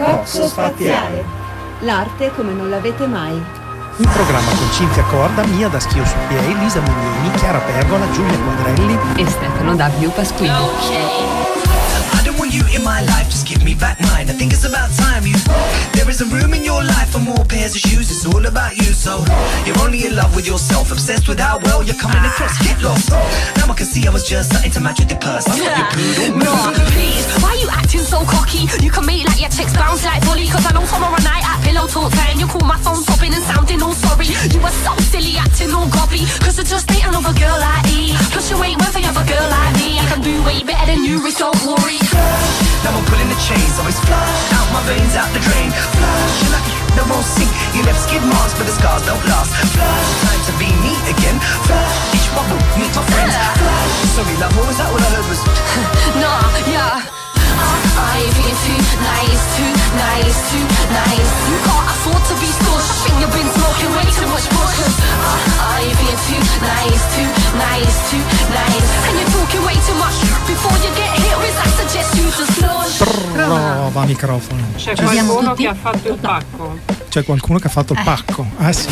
Coxo Spaziale. L'arte come non l'avete mai. Un programma con Cinzia Corda, Mia da Schio su Piei, Lisa Muglini, Chiara Pergola, Giulia Quadrelli e Stefano W. Pasquini. You in my life, just give me back mine. I think it's about time you. There isn't room in your life for more pairs of shoes. It's all about you, so you're only in love with yourself, obsessed with how well you're coming across. Get lost. Now I can see I was just starting to match with your purse. No, please, why you acting so cocky? You can make like your chicks bounce like volley. Cause I know tomorrow night at pillow talk time you call my phone sobbing and sounding all sorry. You were so silly acting all gobby. Cause I just ain't another girl like me. Plus you ain't worth another girl like me. I can do way better than you, Rich, don't worry. Now I'm pulling the chains, always flush out my veins, out the drain. Flush, you're like no more sink. You left skid marks, but the scars don't last. Flush, time to be me again. Flush, each bubble, meet my friends. Flush, sorry love, what was that? All I heard was nah, yeah. I've been too nice, too nice, too nice. You can't afford to be scorched. I think you've been smoking way too much bush. I've been too nice, too nice, too nice. And you're talking way too much. Before you get hit with, I suggest you just flush. Prova microfono. C'è qualcuno che ha fatto il pacco. C'è qualcuno che ha fatto il pacco. Ah sì.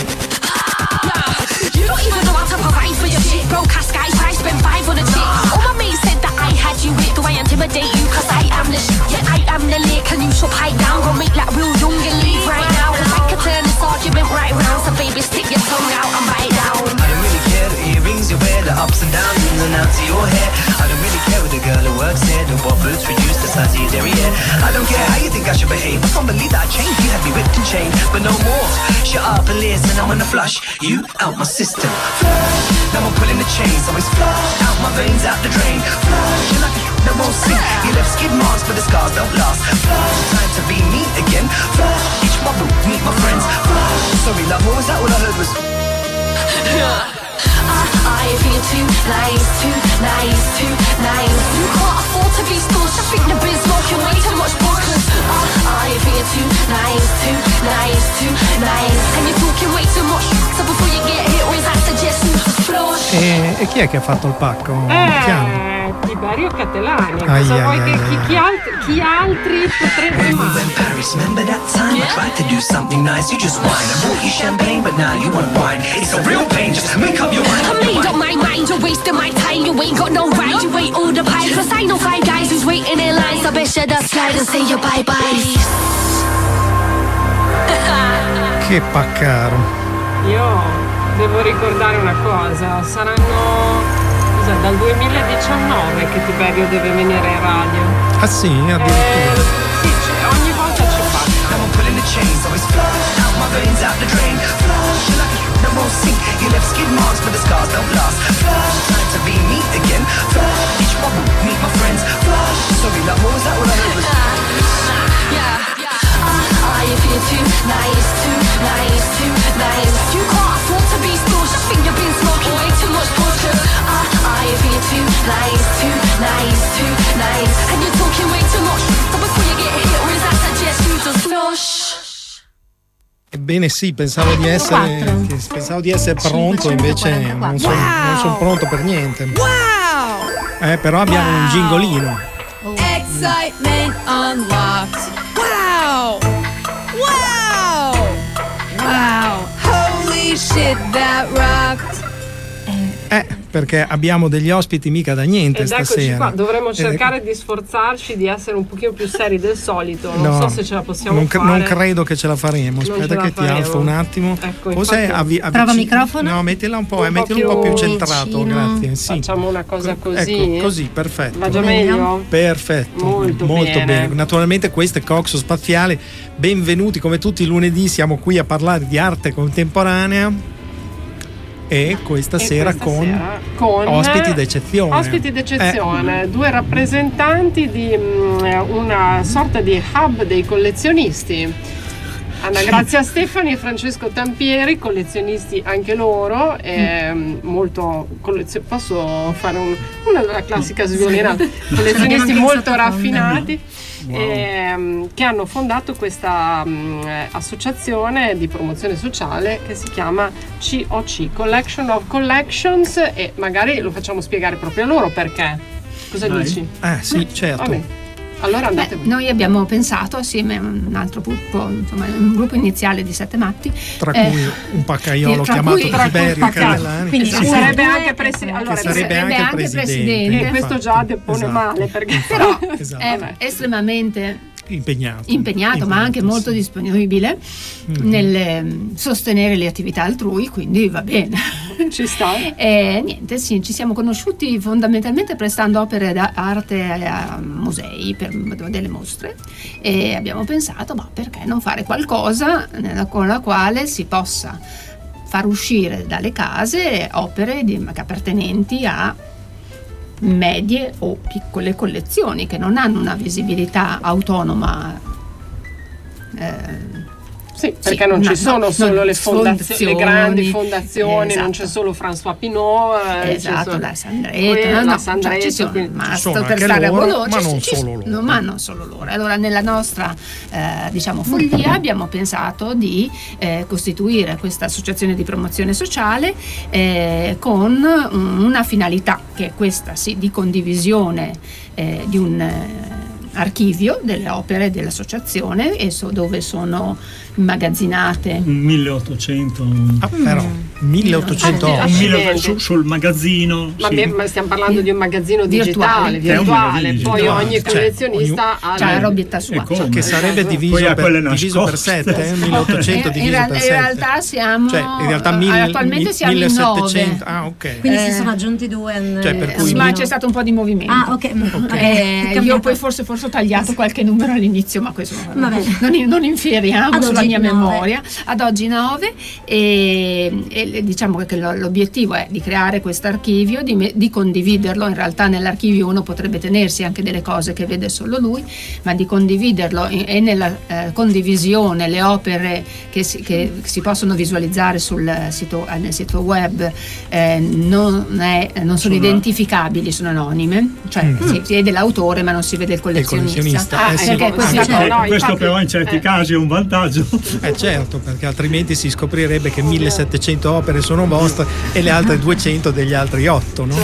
You don't even know how to provide for your shit. Broke ass guys, I spent 5 on a chick. All my mates said that I had you with. Do I intimidate you? Cause I am the shit. Yeah, I am the lick. And you should pipe down. Go make like real young and leave right now. Cause I could turn this argument right round. So baby, stick your tongue out and bite down. I don't really care the earrings you wear, the ups and downs, ins and outs of your hair. I don't really care with the girl who works here. The what boots reduce the size of your derriere. I don't care how you think I should behave. I can't believe that I changed. You had me whipped and chained, but no more. Shut up and listen, I'm gonna flush you out my system. Flush, now I'm pulling the chains, always flush out my veins, out the drain. Flush, you're like no more sink. You left skid marks, but the scars don't last. Flush, time to be me again. Flush, each bubble, meet my friends. Flush, sorry love, what was that? All I heard was I feel too nice, too nice, too nice. You can't afford to be scorched. I think you've been smoking way too much bush. I feel too nice, too nice, too nice. And you're talking way too much. So before you get hit with, I suggest you just flush. E chi è che ha fatto il pacco? Tiberio Catelani. Cosa vuoi chi altri potrebbe mai? Remember that time I tried to do something nice? You just whine. I bought you champagne, but now you want wine. It's a real pain. Just make up your mind. I made up my mind. You're wasting my time. You ain't got no right. You ain't all the pie. Cause I know 5 guys who's waiting in line. So bet you just slide and say your bye bye. Che paccaro. Io devo ricordare una cosa. Saranno dal 2019 che Tiberio deve venire in radio. Ah sì, addirittura. Sì, ogni volta ci passa. Now I'm pulling the chains, always flush out my veins, out the drain. Flush, you're like no more sink. You left skid marks, but the scars don't last. Flush, time to be me again. Flush, each bubble, meet my friends. Flush, sorry love, what was that? All I heard was yeah. I feel too nice, too nice, too nice. You can't afford to be scorched. I think you've been smoking way too much bush. I feel too nice, too nice, too nice. And you're talking way too much. So before you get hit with, I suggest you just flush. Ebbene sì, pensavo di essere pronto, invece non sono pronto per niente. Wow! Però abbiamo un gingolino. Excitement unlocked. Wow! Wow! Wow! Holy shit, that rocked! Perché abbiamo degli ospiti mica da niente stasera. Qua. Dovremmo cercare di sforzarci di essere un pochino più seri del solito. Non so se ce la possiamo fare. Non credo che ce la faremo. Aspetta che ti alzo un attimo. Ecco, prova microfono. No, mettila un po', mettila un po' più centrato, grazie. Sì. Facciamo una cosa così. Ecco, così, perfetto. Va già meglio? Perfetto. Molto bene. Naturalmente questo è Coxo Spaziale. Benvenuti, come tutti i lunedì siamo qui a parlare di arte contemporanea. E questa sera con ospiti d'eccezione. 2 rappresentanti di una sorta di hub dei collezionisti. Anna Grazia Stefani e Francesco Tampieri, collezionisti anche loro, molto posso fare una classica sviolinata, collezionisti molto raffinati. Wow. Che hanno fondato questa associazione di promozione sociale che si chiama COC, Collection of Collections, e magari lo facciamo spiegare proprio a loro perché. Cosa dici? Sì, certo. Vabbè. Allora andate voi. Noi abbiamo pensato assieme a un altro gruppo, insomma un gruppo iniziale di 7 matti, tra cui un paccaiolo chiamato Tiberio Carellani, quindi esatto. sarebbe anche presidente. E questo già depone male, perché però esatto. è estremamente impegnato, ma anche molto disponibile nel sostenere le attività altrui, quindi va bene. Ci sta. E niente, sì, ci siamo conosciuti fondamentalmente prestando opere d'arte a musei per delle mostre, e abbiamo pensato, ma perché non fare qualcosa con la quale si possa far uscire dalle case opere appartenenti a medie o piccole collezioni che non hanno una visibilità autonoma. Sì, perché non ci sono solo le fondazioni, le grandi fondazioni, esatto. Non c'è solo François Pinault, esatto, la Sandretto, ci sono per stare a Bologna, ma non solo loro. Allora nella nostra follia abbiamo pensato di costituire questa associazione di promozione sociale con una finalità che è questa, sì, di condivisione di un archivio delle opere dell'associazione, e dove sono immagazzinate 1800 però 1800 sul magazzino, ma stiamo parlando di un magazzino digitale, virtuale. Poi ogni collezionista ha la robietta sua, che sarebbe diviso per 7, 1800 diviso per 7. In realtà siamo, in realtà attualmente siamo 1700. in 9. Ok. Quindi si sono aggiunti 2. Per cui ma c'è stato un po' di movimento. Ok. Io poi forse ho tagliato qualche numero all'inizio, ma questo non infieriamo sulla mia memoria. Ad oggi 9, e diciamo che l'obiettivo è di creare questo archivio, di condividerlo. In realtà nell'archivio uno potrebbe tenersi anche delle cose che vede solo lui, ma di condividerlo, e nella condivisione le opere che si possono visualizzare nel sito web non sono identificabili, sono anonime, cioè si vede l'autore ma non si vede il collezionista. Questo però in certi casi è un vantaggio. Certo, perché altrimenti si scoprirebbe che 1700 opere sono vostre e le altre 200 degli altri 8, no?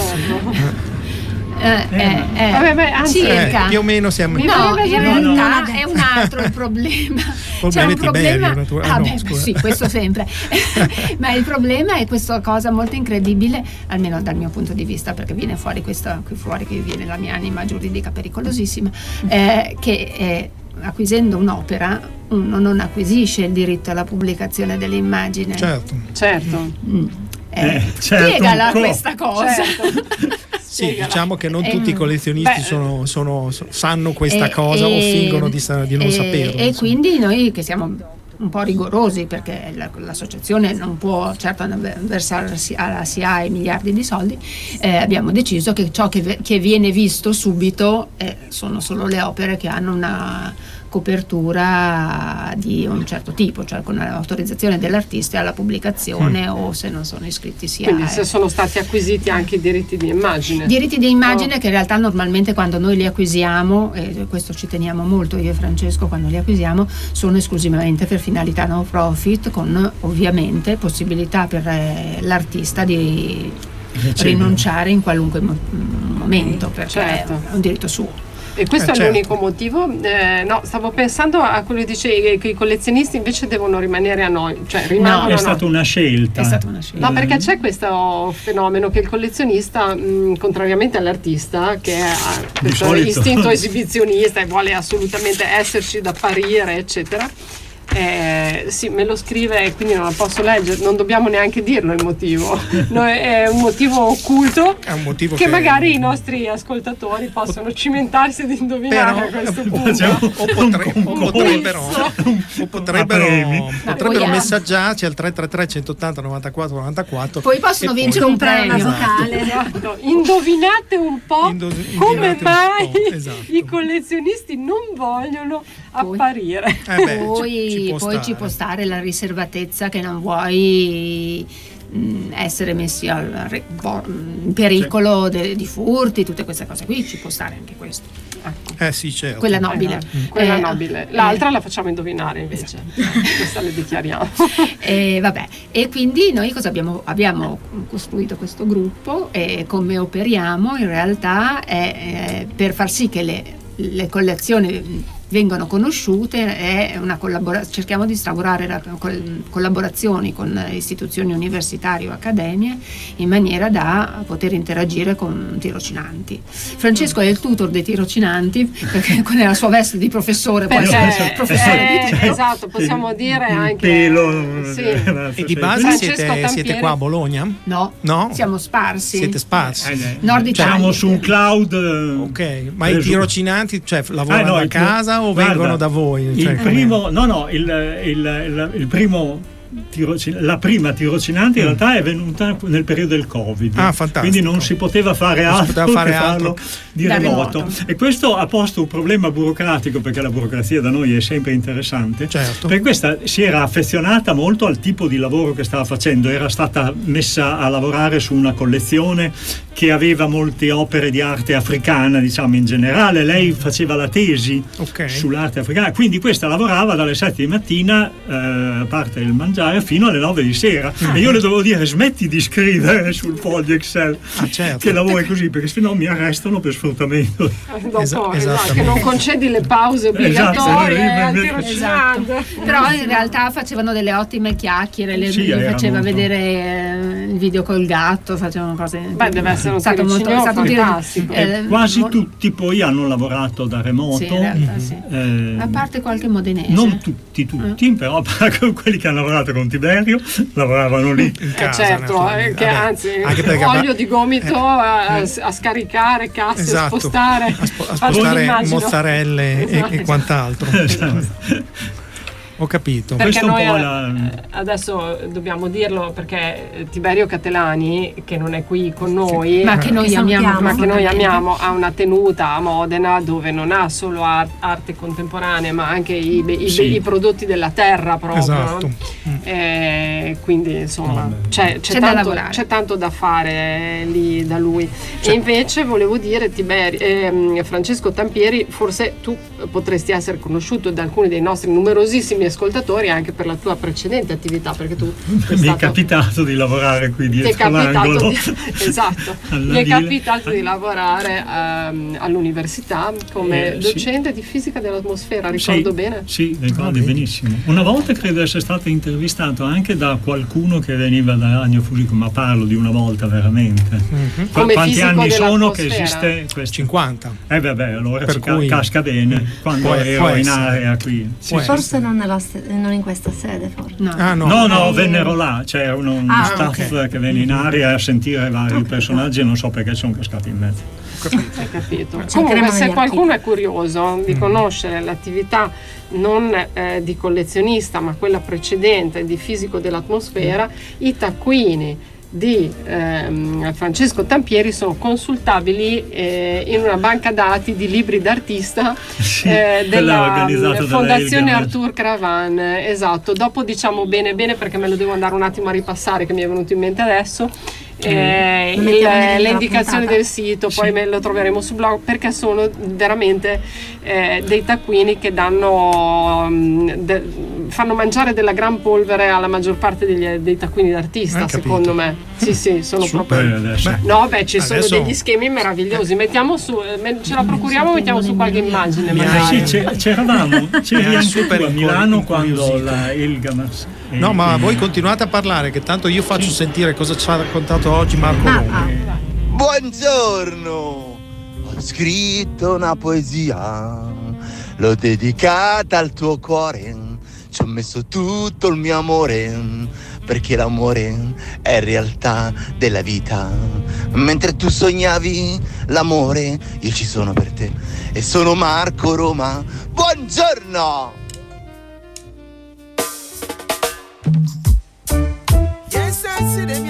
Circa. Più o meno siamo in realtà è un altro il problema. C'è un problema. Sì, questo sempre. Ma il problema è questa cosa molto incredibile, almeno dal mio punto di vista, perché viene fuori qui fuori che viene la mia anima giuridica pericolosissima, che acquisendo un'opera uno non acquisisce il diritto alla pubblicazione dell'immagine. Certo. Spiegala questa cosa. Certo. Sì, diciamo che non tutti i collezionisti sanno questa cosa o fingono di non saperlo. E quindi noi che siamo un po' rigorosi, perché l'associazione non può certo versarsi alla SIAE miliardi di soldi, abbiamo deciso che ciò che viene visto subito sono solo le opere che hanno una copertura di un certo tipo, cioè con l'autorizzazione dell'artista alla pubblicazione o se non sono iscritti SIAE. Quindi se sono stati acquisiti anche i diritti di immagine. Diritti di immagine che in realtà normalmente quando noi li acquisiamo, e questo ci teniamo molto io e Francesco quando li acquisiamo, sono esclusivamente per finalità no profit, con ovviamente possibilità per l'artista di rinunciare in qualunque momento, perché è un diritto suo. E questo è l'unico motivo? No, stavo pensando a quello che dicevi, che i collezionisti invece devono rimanere anonimi, cioè rimangono. È stata una scelta. È stata una scelta. No, perché c'è questo fenomeno che il collezionista, contrariamente all'artista, che ha questo istinto esibizionista e vuole assolutamente esserci da apparire, eccetera. Sì, me lo scrive e quindi non la posso leggere, non dobbiamo neanche dirlo il motivo. È un motivo occulto, è un motivo che magari i nostri ascoltatori possono cimentarsi ad indovinare a questo punto. Potrebbero messaggiarci al 333 180 94 94. Poi possono vincere un premio. Esatto. Indovinate un po' come mai i collezionisti non vogliono apparire. Poi ci può stare la riservatezza, che non vuoi essere messi in pericolo di furti, tutte queste cose qui, ci può stare anche questo. Sì, certo. Quella nobile. Quella nobile. L'altra la facciamo indovinare invece. Questa le dichiariamo. Vabbè. E quindi noi cosa abbiamo costruito questo gruppo, e come operiamo in realtà è per far sì che le le collezioni vengono conosciute, è una cerchiamo di instaurare collaborazioni con istituzioni universitarie o accademie in maniera da poter interagire con tirocinanti. Francesco è il tutor dei tirocinanti perché con la sua veste di professore, esatto, possiamo dire anche pelo, sì. E di base siete qua a Bologna? No, siamo sparsi. Siete sparsi? Nord Italia. Siamo su un cloud. Ok, ma i tirocinanti lavorano a casa o vengono da voi? Il primo, il primo la prima tirocinante in realtà è venuta nel periodo del Covid, quindi non si poteva fare altro che farlo di remoto. E questo ha posto un problema burocratico, perché la burocrazia da noi è sempre interessante, perché questa si era affezionata molto al tipo di lavoro che stava facendo, era stata messa a lavorare su una collezione che aveva molte opere di arte africana, diciamo in generale. Lei faceva la tesi sull'arte africana, quindi questa lavorava dalle 7 di mattina, a parte il mangiare, fino alle 9 di sera. E io le dovevo dire: smetti di scrivere sul foglio Excel che lavori così, perché sennò mi arrestano per sfruttamento. Che non concedi le pause obbligatorie Però in realtà facevano delle ottime chiacchiere, le faceva vedere il video col gatto, facevano cose. Deve essere stato fantastico. Quasi tutti poi hanno lavorato da remoto, in realtà, a parte qualche modenese, non tutti, però quelli che hanno lavorato con Tiberio lavoravano lì in casa, che anzi olio di gomito a scaricare casse, a spostare mozzarelle e quant'altro. Ho capito. Perché noi adesso dobbiamo dirlo, perché Tiberio Catelani, che non è qui con noi, ma che noi amiamo, ha una tenuta a Modena dove non ha solo arte contemporanea, ma anche i prodotti della terra proprio. Quindi insomma c'è tanto da fare lì da lui. E invece volevo dire, Francesco Tampieri, forse tu potresti essere conosciuto da alcuni dei nostri numerosissimi ascoltatori anche per la tua precedente attività, perché tu mi è capitato di lavorare qui dietro l'angolo. Mi è capitato di lavorare all'università come docente di fisica dell'atmosfera, ricordo bene? Sì, ricordi benissimo. Una volta credo essere stato intervistato anche da qualcuno che veniva da Agno Fusico, ma parlo di una volta veramente. Quanti anni sono che esiste questo? 50. Allora casca bene quando ero in area qui. Forse non in questa sede, forse. No, vennero là, c'è uno staff che venne in area a sentire vari personaggi e non so perché sono cascati in mezzo. Hai capito? Comunque, se qualcuno è curioso di conoscere l'attività non di collezionista, ma quella precedente di fisico dell'atmosfera, i taccuini di Francesco Tampieri sono consultabili in una banca dati di libri d'artista della Fondazione Arthur Cravan. Dopo diciamo bene perché me lo devo andare un attimo a ripassare, che mi è venuto in mente adesso. Le indicazioni del sito, poi me lo troveremo sul blog, perché sono veramente dei taccuini che fanno mangiare della gran polvere alla maggior parte dei taccuini d'artista, secondo me. Sì, sono proprio. Ci sono degli schemi meravigliosi. Mettiamo su, ce la procuriamo, mettiamo su qualche immagine. C'eri anche tu a Milano quando il Gamas. No, ma voi continuate a parlare, che tanto io faccio sentire cosa ci ha raccontato oggi Marco Longhi. Buongiorno, ho scritto una poesia, l'ho dedicata al tuo cuore, ci ho messo tutto il mio amore, perché l'amore è realtà della vita. Mentre tu sognavi l'amore, io ci sono per te e sono Marco Roma. Buongiorno! Yes, I see them.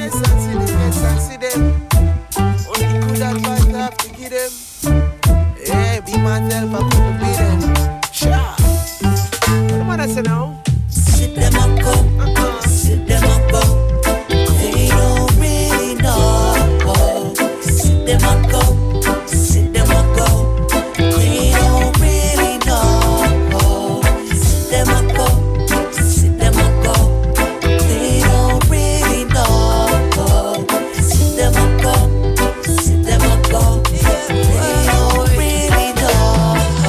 Only good advice I have to give them. Hey, be myself, I couldn't be them. Sure. What am I say now? Sit them up, sit them up. They don't really know. Sit them up, sit them up. They don't really know. Sit them up, sit them up. They don't really know. Sit them up, sit them up. They don't really know.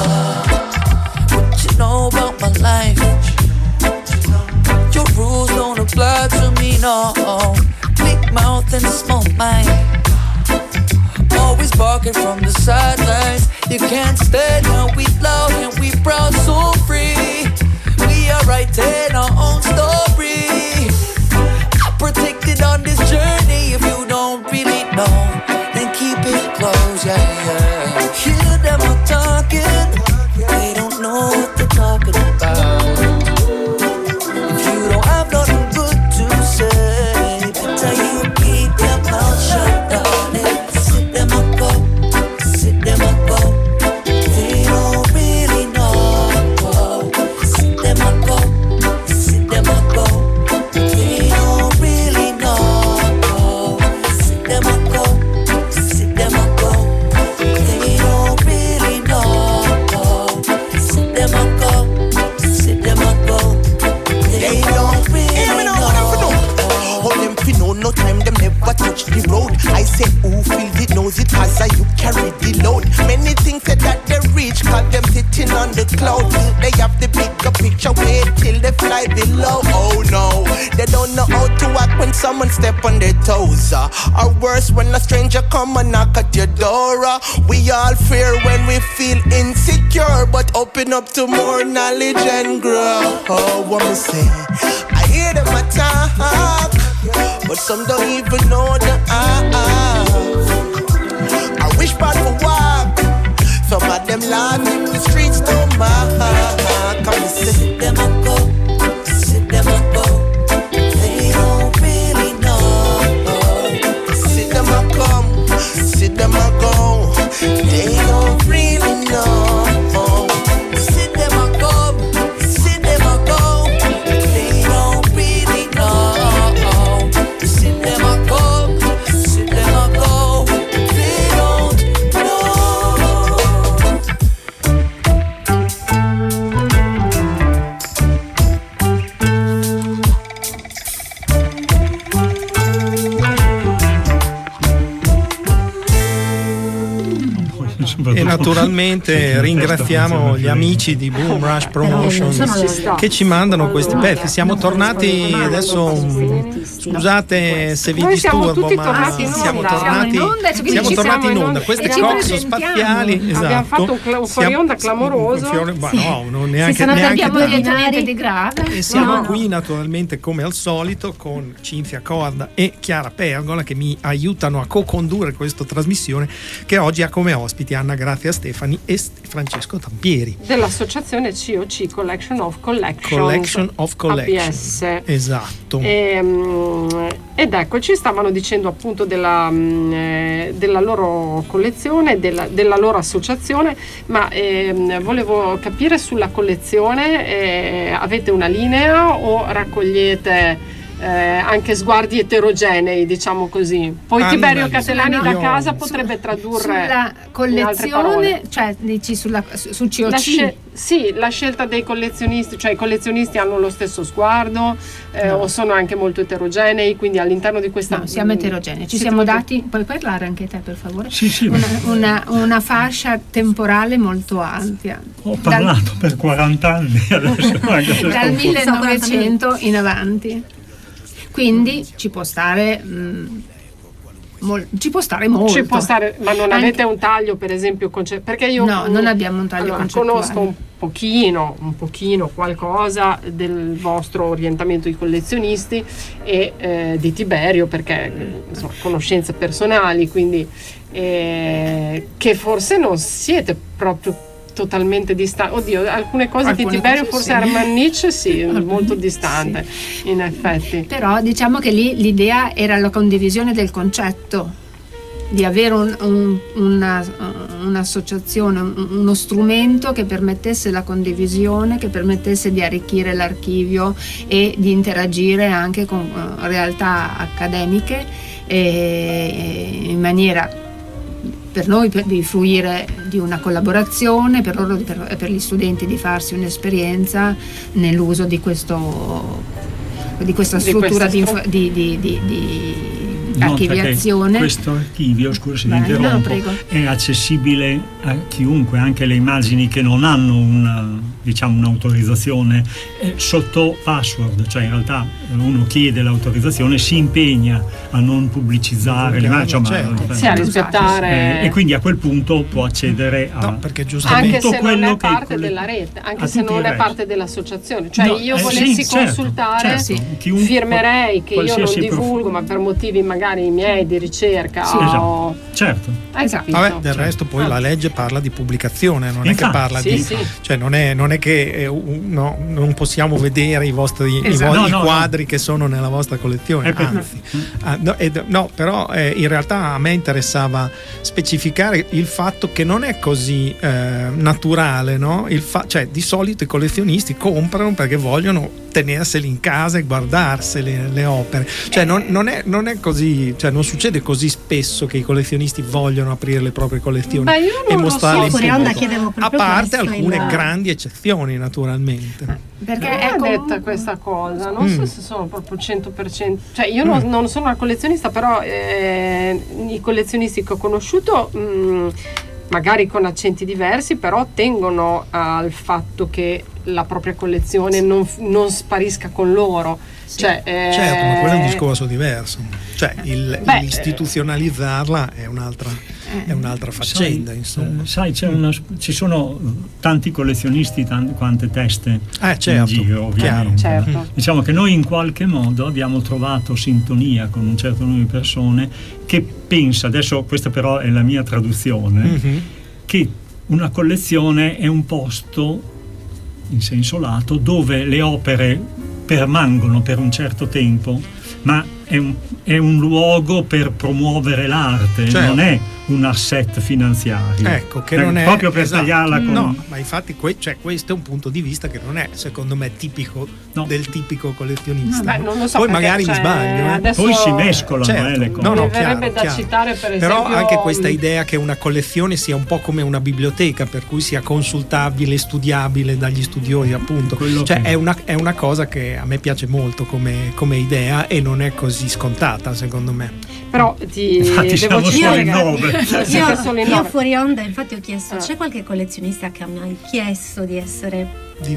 you can't stay. Now we loud and we proud, so free. We are writing our own story. Protected on this journey. If you don't really know, then keep it close, yeah. Hear them all talking, they don't know what they're talking about. If you don't have nothing good to say, better you keep your mouth shut, darling. Sit them up, go, sit them up, go. They don't really know. Sit them up, go, sit them up, go. They don't really know. Sit them up, go, sit them up, go. They don't really know. Sit them up, go, sit them up, go. They don't really know. All them fi know, no time them never touch the road. I say who feels it knows it, as I you carry the load. Many things said that they reach, cause them sitting on the cloud. Think they have the bigger picture, wait till they fly below. Oh no, they don't know how to act when someone step on their toes. Or worse, when a stranger come and knock at your door. We all fear when we feel insecure, but open up to more knowledge and grow. Oh, what me say? I hear them attack, but some don't even know the I wish part for walk. Some of them land in the streets don't mind. Come and sit them up, go, sit them up, go. They don't really know. Sit them up, come, sit them up, go. They don't really know. Sit them up, come, sit them up, go. They don't really know. Sit them up, come, sit them up, go. They don't know. E naturalmente ringraziamo gli amici di Boom Rush Promotions che ci mandano questi pezzi. Siamo tornati adesso, scusate se vi disturbo, ma siamo tornati in onda. Queste coxo spaziali, esatto. Abbiamo fatto un fuori onda clamoroso. No, non neanche di grave. E siamo qui naturalmente come al solito con Cinzia Corda e Chiara Pergola che mi aiutano a co-condurre questa trasmissione, che oggi ha come ospiti Anna Grazia Stefani e Francesco Tampieri dell'associazione COC, Collection of Collections APS. Esatto. Ed ecco, ci stavano dicendo appunto della loro collezione, della loro associazione, ma volevo capire sulla collezione, avete una linea o raccogliete anche sguardi eterogenei, diciamo così? Poi Tiberio Catelani da casa potrebbe tradurre sulla collezione, cioè dici sul COC? Sì, la scelta dei collezionisti, cioè i collezionisti hanno lo stesso sguardo o sono anche molto eterogenei, quindi all'interno di questa... No, siamo eterogenei, ci siamo dati, puoi parlare anche te per favore? Sì. Una fascia temporale molto ampia. Ho parlato per 40 anni adesso. Dal 1900 in avanti. Quindi ci può stare molto. Ci può stare, ma non avete un taglio, per esempio, perché io non abbiamo un taglio concettuale. Conosco un pochino qualcosa del vostro orientamento di collezionisti e di Tiberio, perché insomma, conoscenze personali, quindi che forse non siete proprio totalmente distante. Oddio, alcune cose di Tiberio forse Hermann Nietzsche molto distante, in effetti. Però diciamo che lì l'idea era la condivisione del concetto, di avere un'associazione, uno strumento che permettesse la condivisione, che permettesse di arricchire l'archivio e di interagire anche con realtà accademiche in maniera per noi di fruire di una collaborazione, per loro per gli studenti di farsi un'esperienza nell'uso di questa struttura di archiviazione. Questo archivio, scusa se mi interrompo, è accessibile a chiunque, anche le immagini che non hanno un'autorizzazione sotto password, cioè in realtà uno chiede l'autorizzazione, si impegna a non pubblicizzare l'immagine, a rispettare, e quindi a quel punto può accedere a perché giustamente anche se non è parte della rete, anche se non è parte dell'associazione, cioè io volessi consultare, firmerei che io non divulgo, ma per motivi magari miei di ricerca. Certo. Vabbè, del resto poi la legge parla di pubblicazione, non è che parla cioè non è che non possiamo vedere i vostri quadri che sono nella vostra collezione, anzi. Però in realtà a me interessava specificare il fatto che non è così naturale, no? Cioè di solito i collezionisti comprano perché vogliono tenerseli in casa e guardarseli le opere, cioè non è così, cioè non succede così spesso che i collezionisti vogliono aprire le proprie collezioni e mostrarle in pubblico, a parte alcune grandi eccezioni naturalmente. Perché è detta questa cosa, non so se sono proprio 100%, cioè io non sono una collezionista, però i collezionisti che ho conosciuto magari con accenti diversi, però tengono al fatto che la propria collezione non sparisca con loro. Certo, ma quello è un discorso diverso, cioè istituzionalizzarla è un'altra faccenda, insomma. Sai, ci sono tanti collezionisti, quante teste in giro, ovviamente. Certo. Diciamo che noi in qualche modo abbiamo trovato sintonia con un certo numero di persone che pensa, adesso questa però è la mia traduzione, che una collezione è un posto in senso lato dove le opere permangono per un certo tempo, ma è un luogo per promuovere l'arte, non è un asset finanziario. Ecco, che non è proprio per tagliarla con... No, ma infatti questo è un punto di vista che non è, secondo me, tipico del tipico collezionista. Non lo so, poi magari mi sbaglio. Poi si mescolano le cose. Mi verrebbe da citare, per esempio... Però anche questa idea che una collezione sia un po' come una biblioteca, per cui sia consultabile, studiabile dagli studiosi, appunto. È una cosa che a me piace molto come idea e non è così scontata, secondo me. Però infatti siamo solo in 9. Io fuori onda infatti ho chiesto, c'è qualche collezionista che mi ha chiesto di essere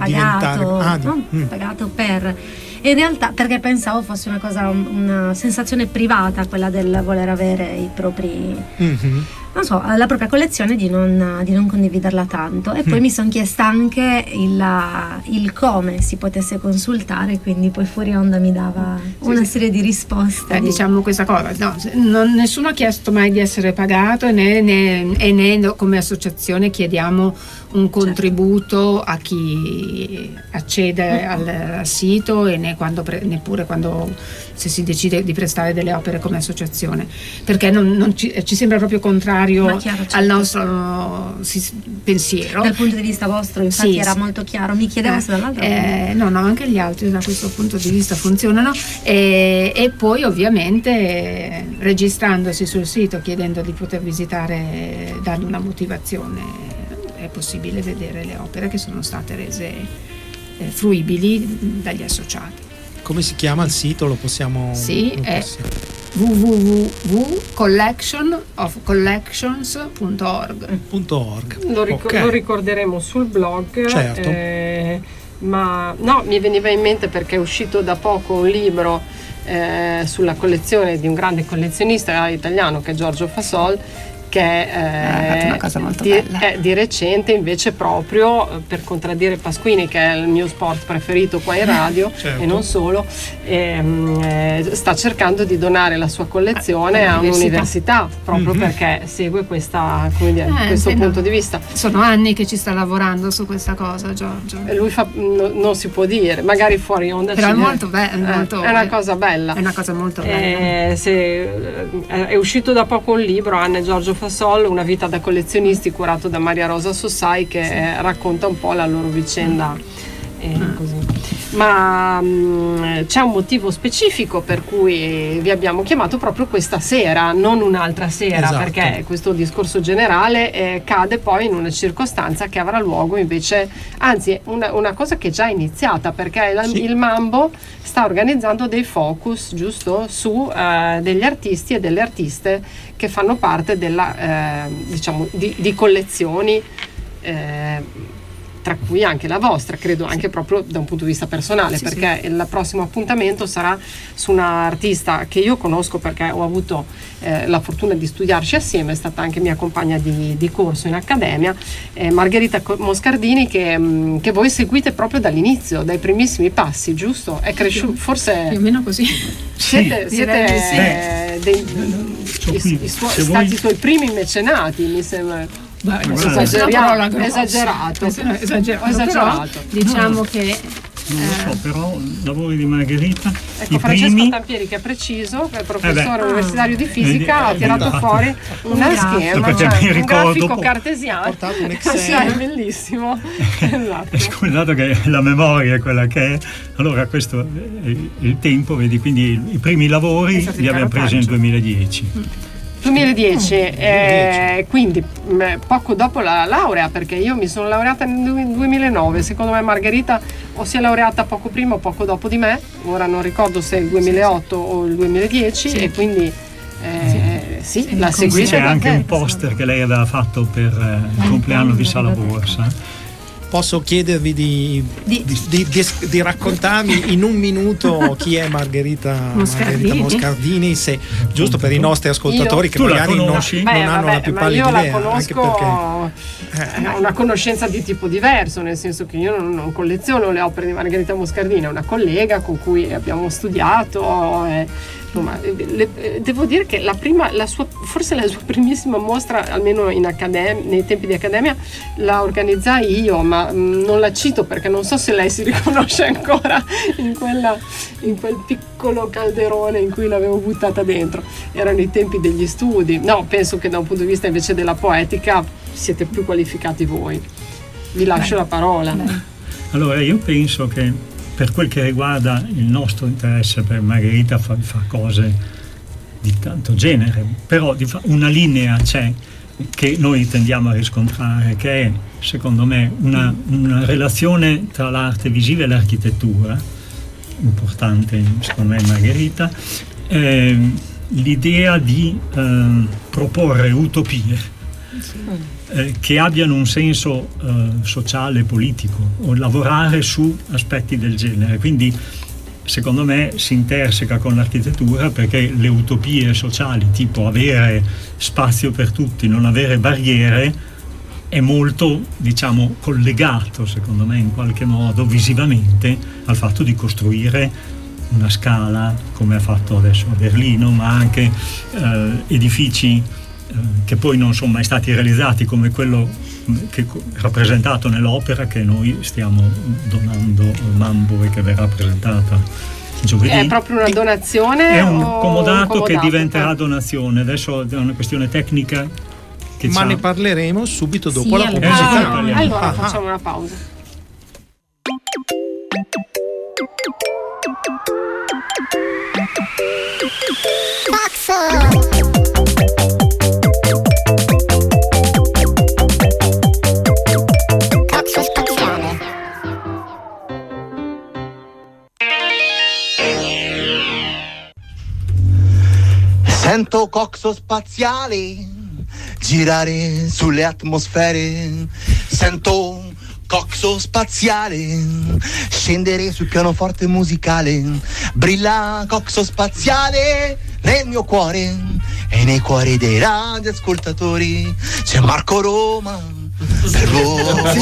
pagato per, in realtà, perché pensavo fosse una cosa, una sensazione privata quella del voler avere i propri non so, la propria collezione, di non condividerla tanto. E poi mi sono chiesta anche il come si potesse consultare, quindi poi fuori onda mi dava una serie di risposte. Diciamo questa cosa, nessuno ha chiesto mai di essere pagato, né come associazione chiediamo un contributo a chi accede al sito, e neppure quando se si decide di prestare delle opere come associazione, perché ci sembra proprio contrario al nostro pensiero. Dal punto di vista vostro infatti era molto chiaro, mi chiedevo se dall'altro no, anche gli altri da questo punto di vista funzionano, e poi ovviamente registrandosi sul sito, chiedendo di poter visitare, dando una motivazione, è possibile vedere le opere che sono state rese fruibili dagli associati. Come si chiama il sito? Lo possiamo? È www.collectionofcollections.org. Lo ricorderemo sul blog. Certo. Ma mi veniva in mente perché è uscito da poco un libro sulla collezione di un grande collezionista italiano che è Giorgio Fasol, che è una cosa molto bella. Di recente, invece, proprio per contraddire Pasquini, che è il mio sport preferito qua in radio, e non solo, sta cercando di donare la sua collezione a un'università, proprio perché segue questo punto di vista. Sono anni che ci sta lavorando su questa cosa, Giorgio. Lui non si può dire, magari fuori onda, però è molto bello, è una cosa bella, è una cosa molto bella. È uscito da poco un libro, Anna e Giorgio Fasol, Una vita da collezionisti, curato da Maria Rosa Sossai, che racconta un po' la loro vicenda, così. ma c'è un motivo specifico per cui vi abbiamo chiamato proprio questa sera, non un'altra sera, esatto. Perché questo discorso generale cade poi in una circostanza che avrà luogo invece, anzi una cosa che è già iniziata, perché il Mambo sta organizzando dei focus, giusto, su degli artisti e delle artiste che fanno parte della diciamo di collezioni, tra cui anche la vostra, credo, anche proprio da un punto di vista personale, perché il prossimo appuntamento sarà su una artista che io conosco perché ho avuto la fortuna di studiarci assieme, è stata anche mia compagna di corso in accademia, Margherita Moscardini, che voi seguite proprio dall'inizio, dai primissimi passi, giusto? È cresciuto, forse più o meno così. Siete stati i suoi primi mecenati, mi sembra. Esagerato. Però, diciamo che non lo so, però lavori di Margherita, ecco, Francesco Tampieri, che è preciso, che è professore universitario di fisica, ha tirato fuori una schema, un grafico cartesiano, un Excel, è bellissimo. Esatto. Scusate che la memoria è quella che è. Allora questo è il tempo, vedi, quindi i primi lavori li abbiamo presi nel 2010. 2010, quindi poco dopo la laurea, perché io mi sono laureata nel 2009, secondo me Margherita o si è laureata poco prima o poco dopo di me, ora non ricordo se è il 2008 o il 2010, e quindi la seguite. C'è anche un poster che lei aveva fatto per il compleanno di Sala Borsa. Posso chiedervi di raccontarmi in un minuto chi è Margherita Moscardini, se, giusto per i nostri ascoltatori che magari non hanno la più pallida idea. Io la conosco, ho una conoscenza di tipo diverso, nel senso che io non colleziono le opere di Margherita Moscardini, è una collega con cui abbiamo studiato. Insomma, devo dire che forse la sua primissima mostra, almeno nei tempi di accademia, la organizzai io, ma non la cito perché non so se lei si riconosce ancora in quel piccolo calderone in cui l'avevo buttata dentro. Erano i tempi degli studi. No, penso che da un punto di vista invece della poetica siete più qualificati voi. Vi lascio la parola. Allora, io penso che per quel che riguarda il nostro interesse per Margherita fa cose di tanto genere, però una linea c'è che noi tendiamo a riscontrare, che è, secondo me, una relazione tra l'arte visiva e l'architettura, importante secondo me in Margherita, l'idea di proporre utopie che abbiano un senso sociale, politico, o lavorare su aspetti del genere. Quindi secondo me si interseca con l'architettura, perché le utopie sociali, tipo avere spazio per tutti, non avere barriere, è molto, diciamo, collegato, secondo me, in qualche modo visivamente al fatto di costruire una scala, come ha fatto adesso a Berlino, ma anche edifici che poi non sono mai stati realizzati, come quello che è rappresentato nell'opera che noi stiamo donando al Mambo e che verrà presentata giovedì. È proprio una donazione? È un comodato che diventerà donazione. Adesso è una questione tecnica che ne parleremo subito dopo la pubblicità. Allora facciamo una pausa. Sento coxo spaziale girare sulle atmosfere, sento coxo spaziale scendere sul pianoforte musicale, brilla coxo spaziale nel mio cuore e nei cuori dei radioascoltatori. C'è Marco Roma per voi.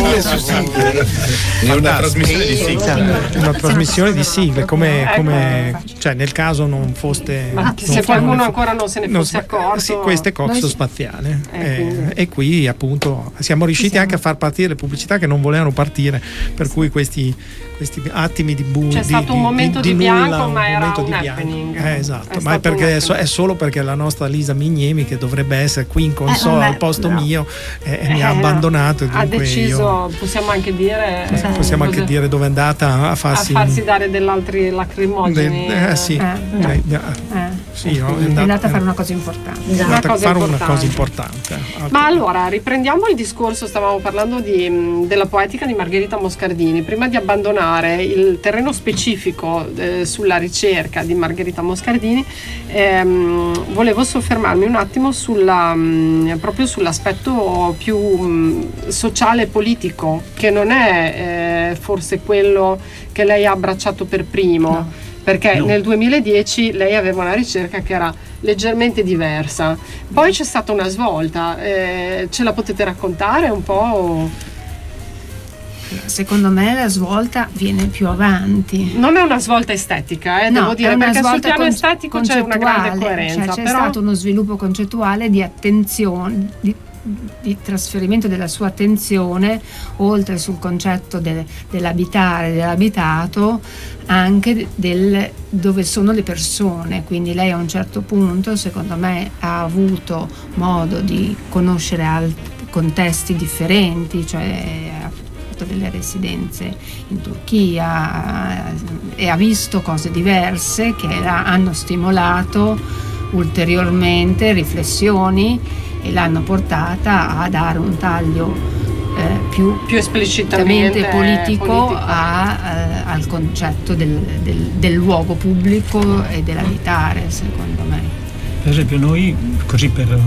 È una trasmissione di sigle. Una trasmissione di sigle, come cioè nel caso non foste. Ma se qualcuno ancora non se ne fosse accorto. Sì, questo è Coxo Spaziale. E qui appunto siamo riusciti anche a far partire le pubblicità che non volevano partire, per cui questi attimi di buio. C'è stato un momento di bianco, ma era un happening. Esatto, ma è solo perché la nostra Lisa Mignemi, che dovrebbe essere qui in console al posto mio, mi ha abbandonato andato. Ha deciso, possiamo anche dire. Possiamo anche dire dove è andata a farsi dare dell'altri lacrimogeni. Sì, sì, è andata a fare una cosa importante. Una cosa importante. Ma allora riprendiamo il discorso. Stavamo parlando della poetica di Margherita Moscardini. Prima di abbandonare il terreno specifico sulla ricerca di Margherita Moscardini, volevo soffermarmi un attimo proprio sull'aspetto più sociale e politico, che non è forse quello che lei ha abbracciato per primo. No. Perché nel 2010 lei aveva una ricerca che era leggermente diversa. Poi c'è stata una svolta, ce la potete raccontare un po'? Secondo me la svolta viene più avanti. Non è una svolta estetica, devo dire, perché sul piano estetico c'è una grande coerenza. C'è stato uno sviluppo concettuale di attenzione, di trasferimento della sua attenzione oltre sul concetto dell'abitare, dell'abitato, anche dove sono le persone. Quindi lei a un certo punto, secondo me, ha avuto modo di conoscere altri contesti differenti, cioè ha fatto delle residenze in Turchia e ha visto cose diverse che hanno stimolato ulteriormente riflessioni e l'hanno portata a dare un taglio più esplicitamente politico al concetto del luogo pubblico e dell'abitare, secondo me. Per esempio noi, così per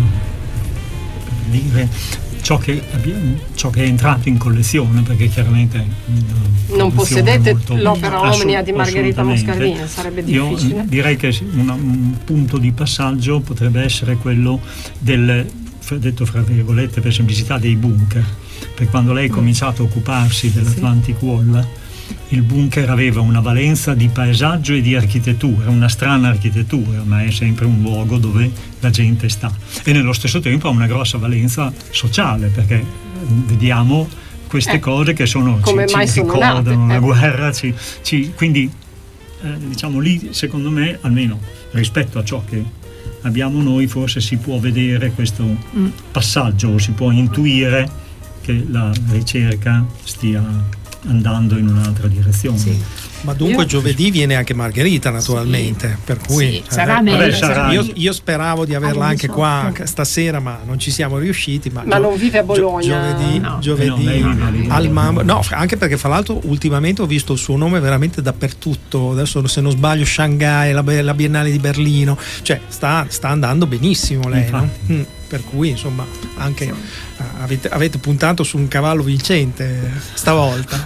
dire ciò che è entrato in collezione, perché chiaramente non possedete l'opera omnia di Margherita Moscardini, sarebbe difficile. Io direi che un punto di passaggio potrebbe essere quello detto fra virgolette per semplicità, dei bunker, perché quando lei ha cominciato a occuparsi dell'Atlantic Wall, il bunker aveva una valenza di paesaggio e di architettura, una strana architettura, ma è sempre un luogo dove la gente sta, e nello stesso tempo ha una grossa valenza sociale, perché vediamo queste cose che ci ricordano la guerra, quindi diciamo lì, secondo me, almeno rispetto a ciò che abbiamo noi, forse si può vedere questo passaggio, o si può intuire che la ricerca stia andando in un'altra direzione. Sì. Ma dunque giovedì viene anche Margherita, naturalmente, per cui sarà meglio. Io speravo di averla anche qua stasera, ma non ci siamo riusciti. Ma non vive a Bologna. Giovedì al Mambo. No, anche perché fra l'altro ultimamente ho visto il suo nome veramente dappertutto. Adesso, se non sbaglio, Shanghai, la Biennale di Berlino, cioè sta andando benissimo lei, no? Per cui insomma anche avete puntato su un cavallo vincente stavolta.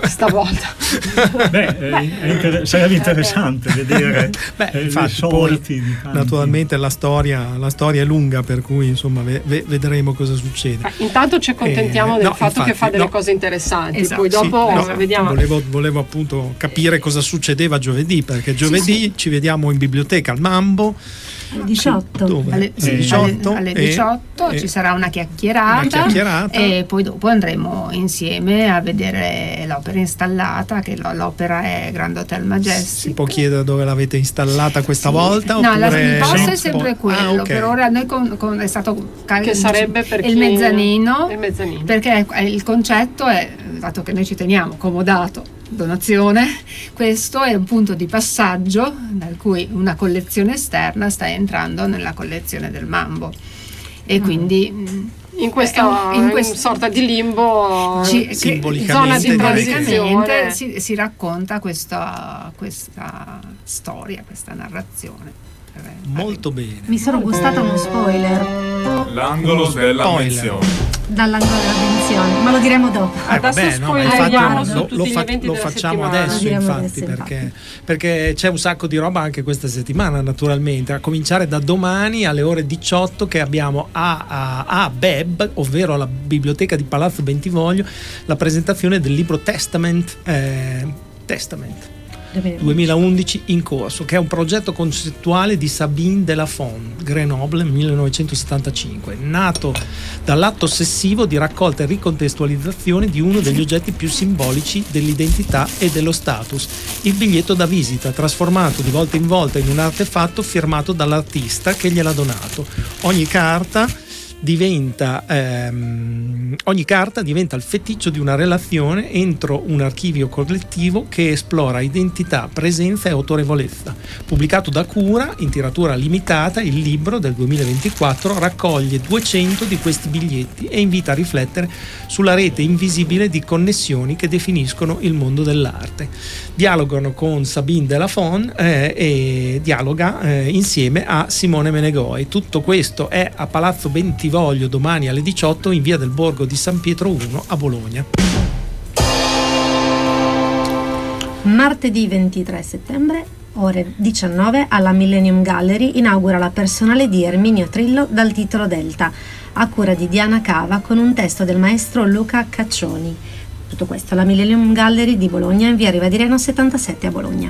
Sarebbe interessante vedere infatti, le sorti di tanti. Naturalmente la storia è lunga, per cui insomma vedremo cosa succede. Intanto ci accontentiamo del fatto che fa delle cose interessanti. Esatto. Poi dopo vediamo. Volevo appunto capire cosa succedeva giovedì, perché giovedì ci vediamo in biblioteca al Mambo. 18. Alle 18 ci sarà una chiacchierata e poi dopo andremo insieme a vedere l'opera installata, che l'opera è Grand Hotel Majestic. Si può chiedere dove l'avete installata questa volta? No, il posto è sempre quello. Per ora noi è stato che sarebbe il mezzanino, perché il concetto è, dato che noi ci teniamo comodato, donazione, questo è un punto di passaggio dal cui una collezione esterna sta entrando nella collezione del Mambo, e quindi in questa sorta di limbo zona di transizione si racconta questa storia, questa narrazione. Molto bene. Mi sono gustata uno spoiler. L'angolo della menzione. Dall'angolo della menzione, ma lo diremo dopo. Lo facciamo adesso, infatti, perché c'è un sacco di roba anche questa settimana, naturalmente, a cominciare da domani alle ore 18, che abbiamo a BEB, ovvero alla Biblioteca di Palazzo Bentivoglio, la presentazione del libro Testament 2011 in corso, che è un progetto concettuale di Sabine de la Font, Grenoble, 1975, nato dall'atto ossessivo di raccolta e ricontestualizzazione di uno degli oggetti più simbolici dell'identità e dello status, il biglietto da visita, trasformato di volta in volta in un artefatto firmato dall'artista che gliel'ha donato. Ogni carta ogni carta diventa il feticcio di una relazione entro un archivio collettivo che esplora identità, presenza e autorevolezza. Pubblicato da Cura in tiratura limitata, il libro del 2024 raccoglie 200 di questi biglietti e invita a riflettere sulla rete invisibile di connessioni che definiscono il mondo dell'arte. Dialogano con Sabine Delafont e dialoga insieme a Simone Menegoi. Tutto questo è a Palazzo Bentivoglio domani alle 18 in via del Borgo di San Pietro 1 a Bologna. Martedì 23 settembre, ore 19, alla Millennium Gallery inaugura la personale di Erminio Trillo dal titolo Delta, a cura di Diana Cava con un testo del maestro Luca Caccioni. Tutto questo alla Millennium Gallery di Bologna in via Rivadireno 77 a Bologna.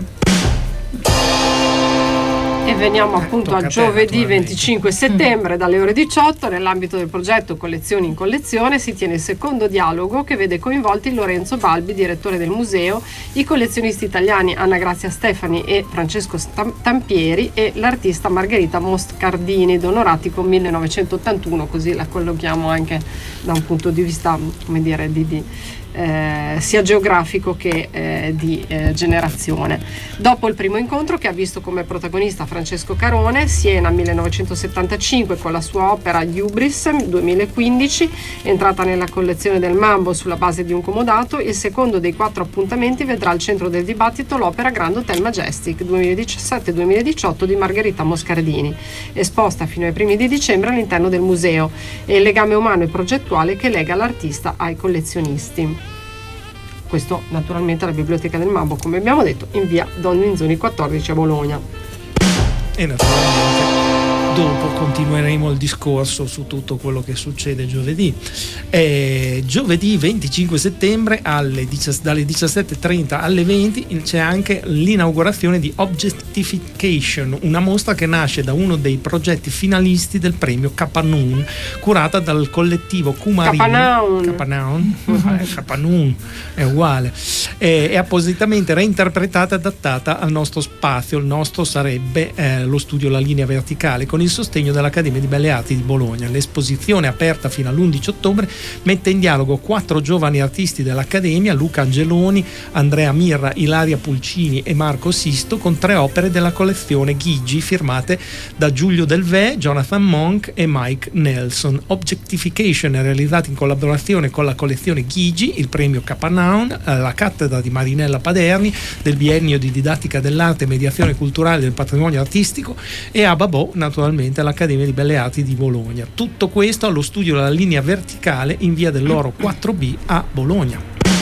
E veniamo appunto a giovedì 25 settembre dalle ore 18. Nell'ambito del progetto Collezioni in Collezione si tiene il secondo dialogo che vede coinvolti Lorenzo Balbi, direttore del museo, i collezionisti italiani Anna Grazia Stefani e Francesco Tampieri e l'artista Margherita Moscardini, d'Onoratico 1981, così la collochiamo anche da un punto di vista, come dire, sia geografico che di generazione. Dopo il primo incontro, che ha visto come protagonista Francesco Carone, Siena 1975 con la sua opera Hubris 2015, entrata nella collezione del Mambo sulla base di un comodato, il secondo dei 4 appuntamenti vedrà al centro del dibattito l'opera Grand Hotel Majestic 2017-2018 di Margherita Moscardini, esposta fino ai primi di dicembre all'interno del museo, e il legame umano e progettuale che lega l'artista ai collezionisti. Questo naturalmente alla Biblioteca del Mambo, come abbiamo detto, in via Don Minzoni 14 a Bologna. E naturalmente dopo continueremo il discorso su tutto quello che succede giovedì. Giovedì 25 settembre dalle 17.30 alle 20 c'è anche l'inaugurazione di Objectification, una mostra che nasce da uno dei progetti finalisti del premio Capanun, curata dal collettivo Cumarino. Capanun è uguale, è appositamente reinterpretata e adattata al nostro spazio. Il nostro sarebbe lo studio La Linea Verticale, con il sostegno dell'Accademia di Belle Arti di Bologna. L'esposizione, aperta fino all'11 ottobre, mette in dialogo 4 giovani artisti dell'Accademia: Luca Angeloni, Andrea Mirra, Ilaria Pulcini e Marco Sisto, con 3 opere della collezione Ghigi firmate da Giulio Delvè, Jonathan Monk e Mike Nelson. Objectification è realizzato in collaborazione con la collezione Ghigi, il premio Capanun, la cattedra di Marinella Paderni del biennio di didattica dell'arte e mediazione culturale del patrimonio artistico, e a Babò naturalmente all'Accademia di Belle Arti di Bologna. Tutto questo allo studio La Linea Verticale in via dell'Oro 4B a Bologna.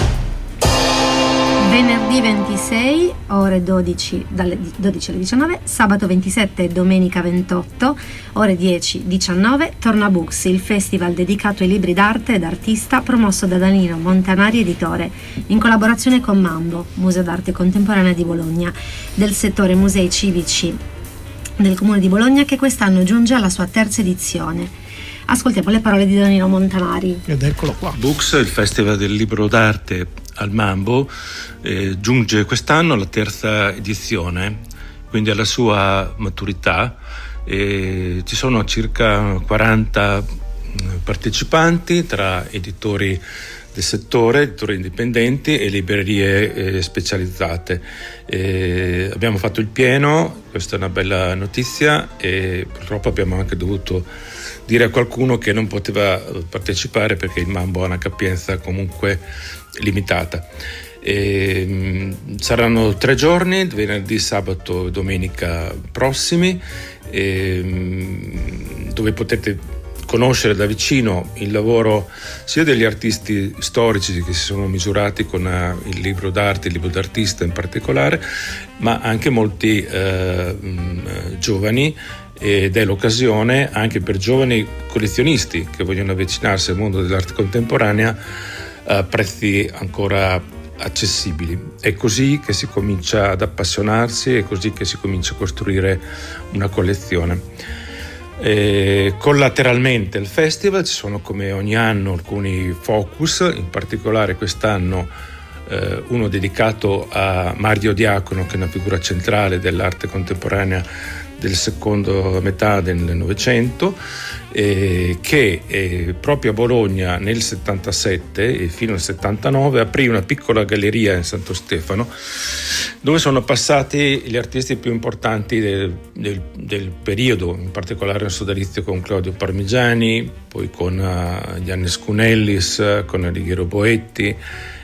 Venerdì 26, ore 12, dalle 12 alle 19, sabato 27 e domenica 28, ore 10-19, Torna Books, il festival dedicato ai libri d'arte ed artista promosso da Danilo Montanari Editore, in collaborazione con Mambo, Museo d'Arte Contemporanea di Bologna, del settore musei civici del Comune di Bologna, che quest'anno giunge alla sua 3ª edizione. Ascoltiamo le parole di Danilo Montanari. Ed eccolo qua. Books, il festival del libro d'arte al Mambo, giunge quest'anno alla 3ª edizione, quindi alla sua maturità. Ci sono circa 40 partecipanti tra editori del settore, editori indipendenti e librerie specializzate. Abbiamo fatto il pieno, questa è una bella notizia, e purtroppo abbiamo anche dovuto dire a qualcuno che non poteva partecipare perché il Mambo ha una capienza comunque limitata. Saranno 3 giorni, venerdì, sabato e domenica prossimi, dove potete conoscere da vicino il lavoro sia degli artisti storici che si sono misurati con il libro d'arte, il libro d'artista in particolare, ma anche molti giovani, ed è l'occasione anche per giovani collezionisti che vogliono avvicinarsi al mondo dell'arte contemporanea a prezzi ancora accessibili. È così che si comincia ad appassionarsi, è così che si comincia a costruire una collezione. Collateralmente al festival ci sono, come ogni anno, alcuni focus. In particolare quest'anno uno dedicato a Mario Diacono, che è una figura centrale dell'arte contemporanea del secondo metà del Novecento, che proprio a Bologna nel 77 e fino al 79 aprì una piccola galleria in Santo Stefano, dove sono passati gli artisti più importanti del periodo, in particolare il sodalizio con Claudio Parmigiani, poi con Yannis Kounellis, con Alighiero Boetti.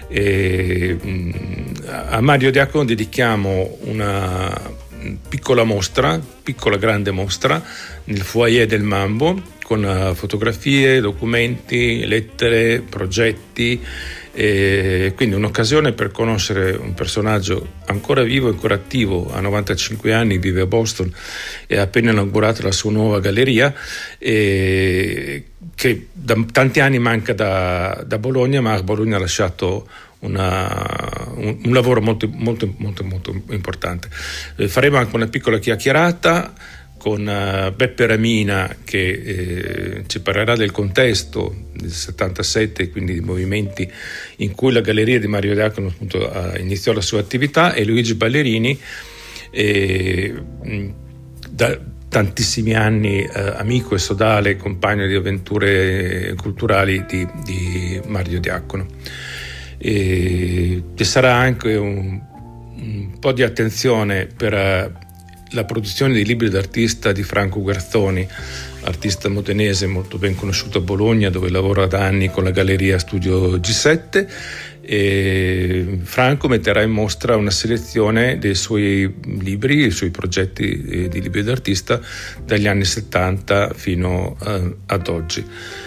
A Mario Diacono dedichiamo una piccola grande mostra nel foyer del Mambo, con fotografie, documenti, lettere, progetti, quindi un'occasione per conoscere un personaggio ancora vivo e ancora attivo. A 95 anni, vive a Boston e ha appena inaugurato la sua nuova galleria, che da tanti anni manca da Bologna, ma a Bologna ha lasciato un lavoro molto importante. Faremo anche una piccola chiacchierata con Beppe Ramina, che ci parlerà del contesto del 77, quindi di movimenti in cui la galleria di Mario Diacono appunto iniziò la sua attività, e Luigi Ballerini, da tantissimi anni amico e sodale, compagno di avventure culturali di Mario Diacono. Ci sarà anche un po' di attenzione per la produzione dei libri d'artista di Franco Guerzoni, artista modenese molto ben conosciuto a Bologna, dove lavora da anni con la galleria Studio G7, e Franco metterà in mostra una selezione dei suoi libri, i suoi progetti di libri d'artista dagli anni 70 fino ad oggi.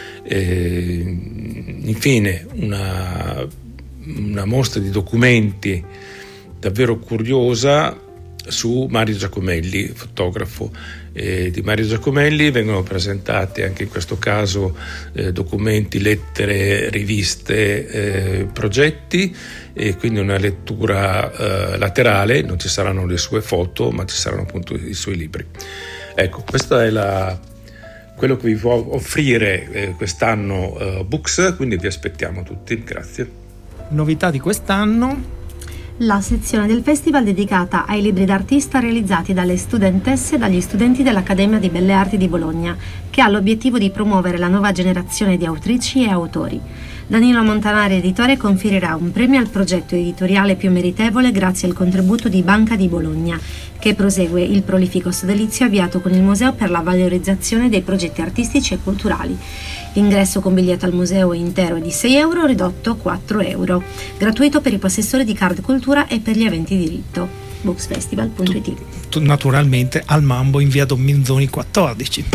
Infine una mostra di documenti davvero curiosa su Mario Giacomelli, fotografo. Di Mario Giacomelli vengono presentati anche in questo caso documenti, lettere, riviste, progetti, e quindi una lettura laterale. Non ci saranno le sue foto, ma ci saranno appunto i suoi libri. Ecco, questo è quello che vi può offrire quest'anno Books, quindi vi aspettiamo tutti. Grazie. Novità di quest'anno: la sezione del festival dedicata ai libri d'artista realizzati dalle studentesse e dagli studenti dell'Accademia di Belle Arti di Bologna, che ha l'obiettivo di promuovere la nuova generazione di autrici e autori. Danilo Montanari Editore conferirà un premio al progetto editoriale più meritevole grazie al contributo di Banca di Bologna, che prosegue il prolifico sodalizio avviato con il Museo per la valorizzazione dei progetti artistici e culturali. L'ingresso con biglietto al museo intero è di 6 euro, ridotto 4 euro. Gratuito per i possessori di card cultura e per gli aventi diritto. Booksfestival.it. Naturalmente al Mambo in via Don Minzoni 14.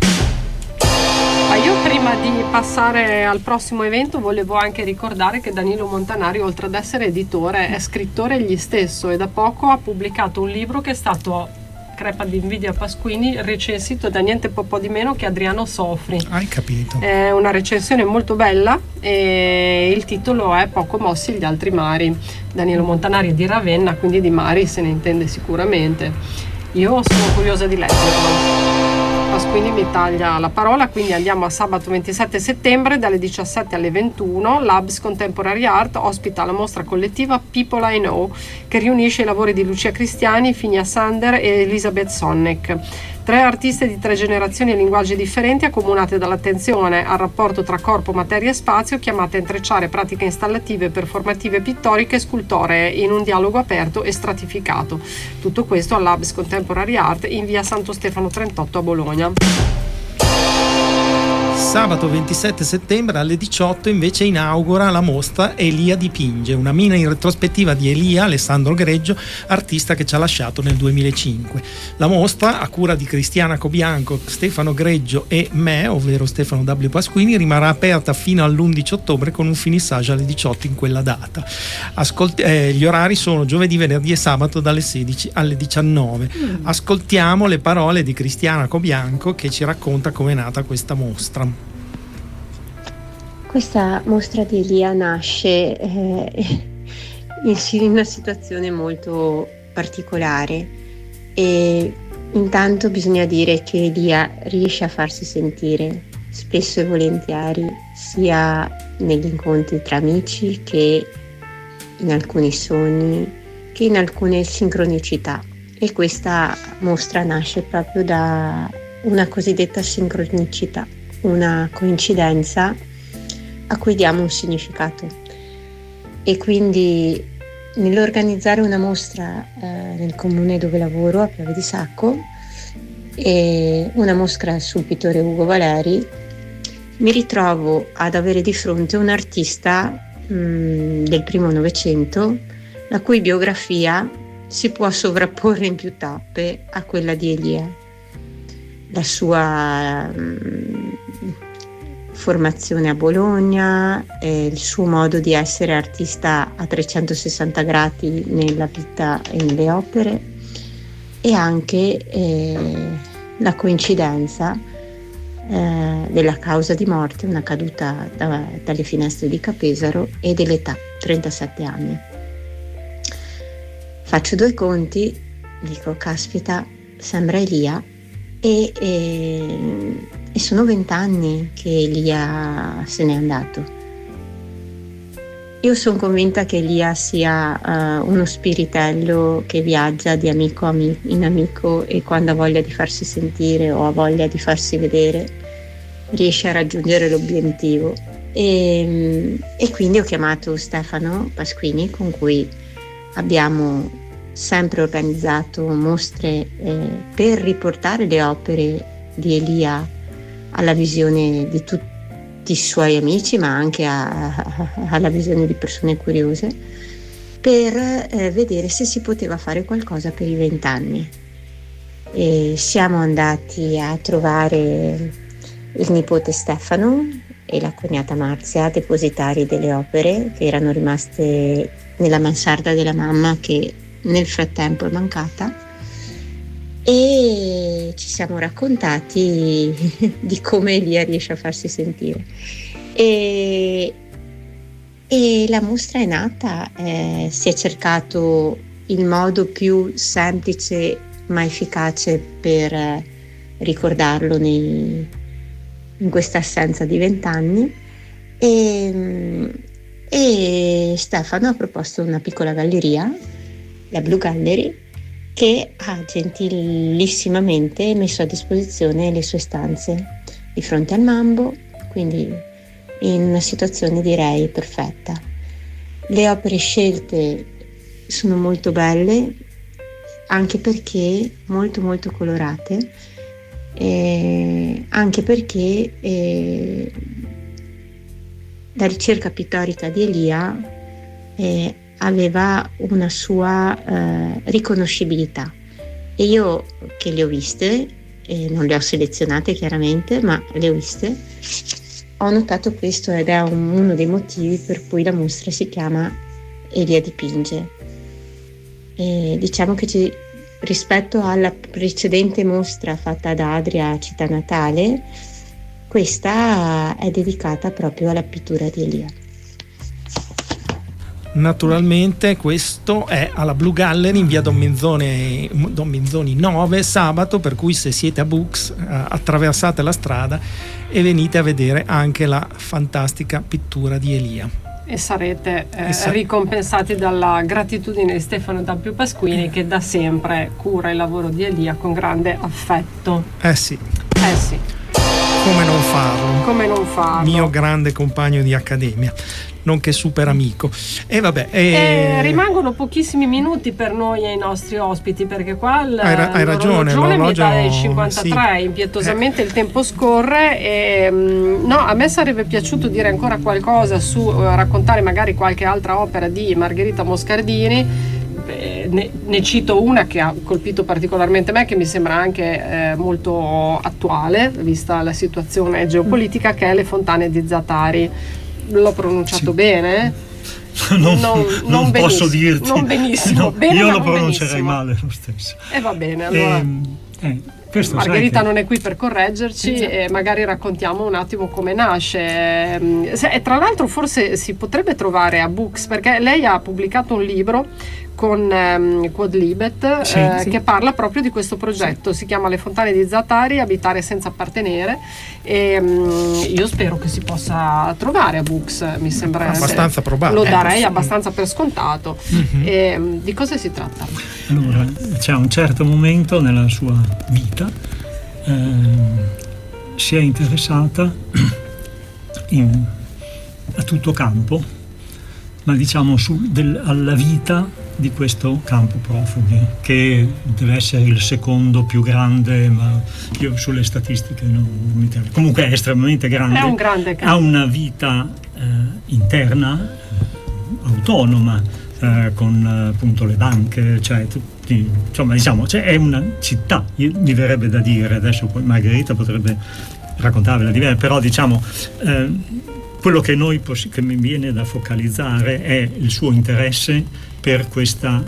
Io prima di passare al prossimo evento volevo anche ricordare che Danilo Montanari, oltre ad essere editore, è scrittore egli stesso, e da poco ha pubblicato un libro che è stato, crepa di invidia Pasquini, recensito da niente po' di meno che Adriano Sofri. Hai capito. È una recensione molto bella e il titolo è Poco mossi gli altri mari. Danilo Montanari è di Ravenna, quindi di mari se ne intende sicuramente. Io sono curiosa di leggerlo. Pasquini mi taglia la parola, quindi andiamo a sabato 27 settembre dalle 17 alle 21. Labs Contemporary Art ospita la mostra collettiva People I Know, che riunisce i lavori di Lucia Cristiani, Finia Sander e Elisabeth Sonneck. 3 artiste di 3 generazioni e linguaggi differenti, accomunate dall'attenzione al rapporto tra corpo, materia e spazio, chiamate a intrecciare pratiche installative, performative, pittoriche e scultoree in un dialogo aperto e stratificato. Tutto questo al Labs Contemporary Art in via Santo Stefano 38 a Bologna. Sabato 27 settembre alle 18 invece inaugura la mostra Elia dipinge, una mini retrospettiva di Elia Alessandro Greggio, artista che ci ha lasciato nel 2005. La mostra, a cura di Cristiana Cobianco, Stefano Greggio e me, ovvero Stefano W. Pasquini, rimarrà aperta fino all'11 ottobre con un finissage alle 18 in quella data. Gli orari sono giovedì, venerdì e sabato dalle 16 alle 19. Ascoltiamo le parole di Cristiana Cobianco, che ci racconta come è nata questa mostra. Questa mostra di Elia nasce in una situazione molto particolare, e intanto bisogna dire che Elia riesce a farsi sentire spesso e volentieri, sia negli incontri tra amici che in alcuni sogni che in alcune sincronicità, e questa mostra nasce proprio da una cosiddetta sincronicità, una coincidenza a cui diamo un significato. E quindi nell'organizzare una mostra nel comune dove lavoro, a Piave di Sacco, e una mostra sul pittore Ugo Valeri, mi ritrovo ad avere di fronte un artista del primo Novecento, la cui biografia si può sovrapporre in più tappe a quella di Elia. La sua formazione a Bologna, il suo modo di essere artista a 360 gradi nella vita e nelle opere, e anche la coincidenza della causa di morte, una caduta dalle finestre di Capesaro, e dell'età, 37 anni. Faccio due conti, dico caspita, sembra Elia, e sono 20 anni che Elia se n'è andato. Io sono convinta che Elia sia uno spiritello che viaggia di amico in amico, e quando ha voglia di farsi sentire o ha voglia di farsi vedere riesce a raggiungere l'obiettivo. E quindi ho chiamato Stefano Pasquini, con cui abbiamo sempre organizzato mostre per riportare le opere di Elia alla visione di tutti i suoi amici, ma anche alla visione di persone curiose, per vedere se si poteva fare qualcosa per i 20 anni. E siamo andati a trovare il nipote Stefano e la cognata Marzia, depositari delle opere che erano rimaste nella mansarda della mamma, che nel frattempo è mancata, e ci siamo raccontati di come Elia riesce a farsi sentire. E la mostra è nata, si è cercato il modo più semplice ma efficace per ricordarlo in questa assenza di 20 anni, e Stefano ha proposto una piccola galleria, la Blue Gallery, che ha gentilissimamente messo a disposizione le sue stanze di fronte al Mambo, quindi in una situazione direi perfetta. Le opere scelte sono molto belle, anche perché molto molto colorate, anche perché la ricerca pittorica di Elia aveva una sua riconoscibilità, e io che le ho viste, non le ho selezionate chiaramente, ma le ho viste, ho notato questo, ed è uno dei motivi per cui la mostra si chiama Elia dipinge. Diciamo che rispetto alla precedente mostra fatta da Adria a Città Natale, questa è dedicata proprio alla pittura di Elia. Naturalmente questo è alla Blue Gallery in via Don Minzoni 9, sabato, per cui se siete a Bux attraversate la strada e venite a vedere anche la fantastica pittura di Elia. E sarete ricompensati dalla gratitudine di Stefano Dampio Pasquini, che da sempre cura il lavoro di Elia con grande affetto. Sì. Come non farlo? Mio grande compagno di accademia, nonché super amico. E vabbè. Rimangono pochissimi minuti per noi e i nostri ospiti, perché qua hai ragione, mi dà il 53, sì. Impietosamente il tempo scorre, e no, a me sarebbe piaciuto dire ancora qualcosa raccontare magari qualche altra opera di Margherita Moscardini. Ne cito una che ha colpito particolarmente me, che mi sembra anche molto attuale vista la situazione geopolitica, che è Le fontane di Zatari. L'ho pronunciato bene? Non posso dirti. Non benissimo. No, bene, io lo pronuncerei male lo stesso. E va bene, allora. Margherita non è qui per correggerci, e magari raccontiamo un attimo come nasce. E tra l'altro forse si potrebbe trovare a Books, perché lei ha pubblicato un libro con Quodlibet, che parla proprio di questo progetto. Si chiama Le fontane di Zaatari, abitare senza appartenere, e io spero che si possa trovare a Books, mi sembra abbastanza probabile, lo darei abbastanza per scontato. Di cosa si tratta? Allora, c'è un certo momento nella sua vita si è interessata a tutto campo, ma diciamo alla vita di questo campo profughi, che deve essere il secondo più grande, ma io sulle statistiche non mi tengo. Comunque è estremamente grande, è un grande campo. Ha una vita interna, autonoma, con appunto le banche, cioè tutti, insomma, diciamo, è una città, mi verrebbe da dire, adesso poi Margherita potrebbe raccontarvela di me, però diciamo quello che che mi viene da focalizzare è il suo interesse per questa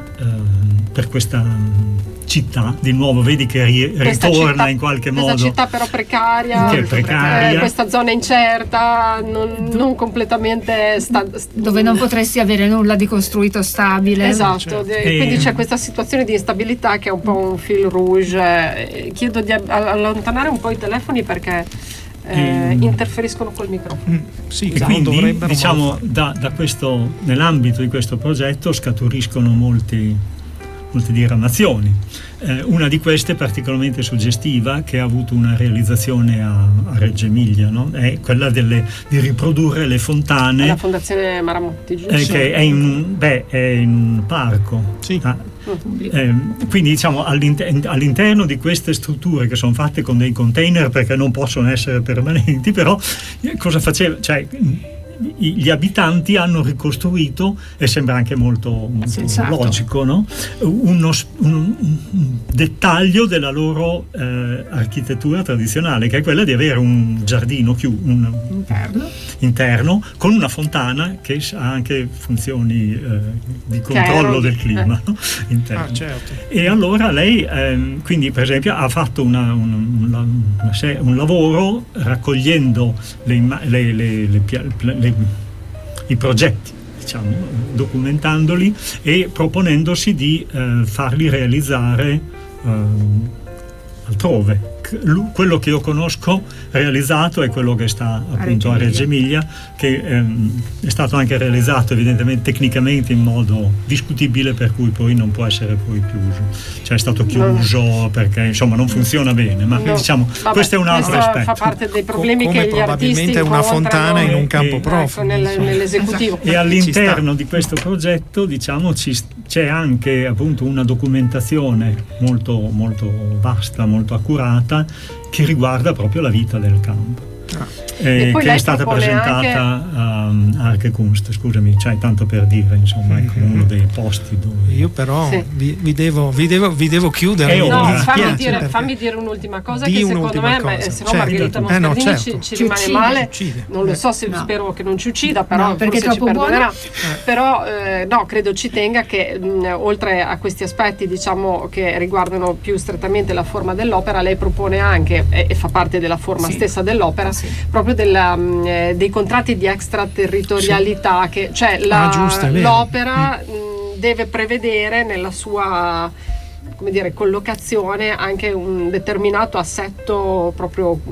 città. Di nuovo vedi che ritorna città, in qualche modo questa città però precaria, questa zona incerta, non completamente dove non potresti avere nulla di costruito stabile. Esatto, quindi c'è questa situazione di instabilità che è un po' un fil rouge. Chiedo di allontanare un po' i telefoni perché interferiscono col microfono. Sì, e quindi diciamo da questo, nell'ambito di questo progetto scaturiscono molte diramazioni. Una di queste particolarmente suggestiva, che ha avuto una realizzazione a Reggio Emilia, no? È quella di riprodurre le fontane. La Fondazione Maramotti, giusto? Che è in un parco. Sì. Quindi diciamo all'interno di queste strutture, che sono fatte con dei container perché non possono essere permanenti, però cosa faceva? Cioè, gli abitanti hanno ricostruito, e sembra anche molto logico, no? un dettaglio della loro architettura tradizionale, che è quella di avere un giardino interno con una fontana che ha anche funzioni di controllo del clima, no? Interno. Certo. E allora lei quindi per esempio ha fatto un lavoro raccogliendo i progetti, diciamo, documentandoli e proponendosi di farli realizzare altrove. Quello che io conosco realizzato è quello che sta appunto a Reggio Emilia, che è stato anche realizzato evidentemente tecnicamente in modo discutibile, per cui poi non può essere poi chiuso, cioè è stato chiuso perché insomma non funziona bene, ma diciamo questo è un altro aspetto. Fa parte dei problemi che gli artisti incontrano, una fontana in un campo profughi, nell'esecutivo. E all'interno di questo progetto, diciamo, c'è anche appunto una documentazione molto molto vasta, molto accurata, che riguarda proprio la vita del campo, che è stata presentata a Archekunst, scusami, cioè tanto per dire, insomma, ecco, uno dei posti dove io però vi devo chiudere. Fammi dire un'ultima cosa, che secondo me se no Margherita Moscardini ci rimane male, non lo so, spero che non ci uccida, però perché forse ci perdonerà, però no, credo ci tenga che oltre a questi aspetti, diciamo, che riguardano più strettamente la forma dell'opera, lei propone anche, e fa parte della forma stessa dell'opera, proprio dei contratti di extraterritorialità, che cioè l'opera deve prevedere nella sua, come dire, collocazione anche un determinato assetto proprio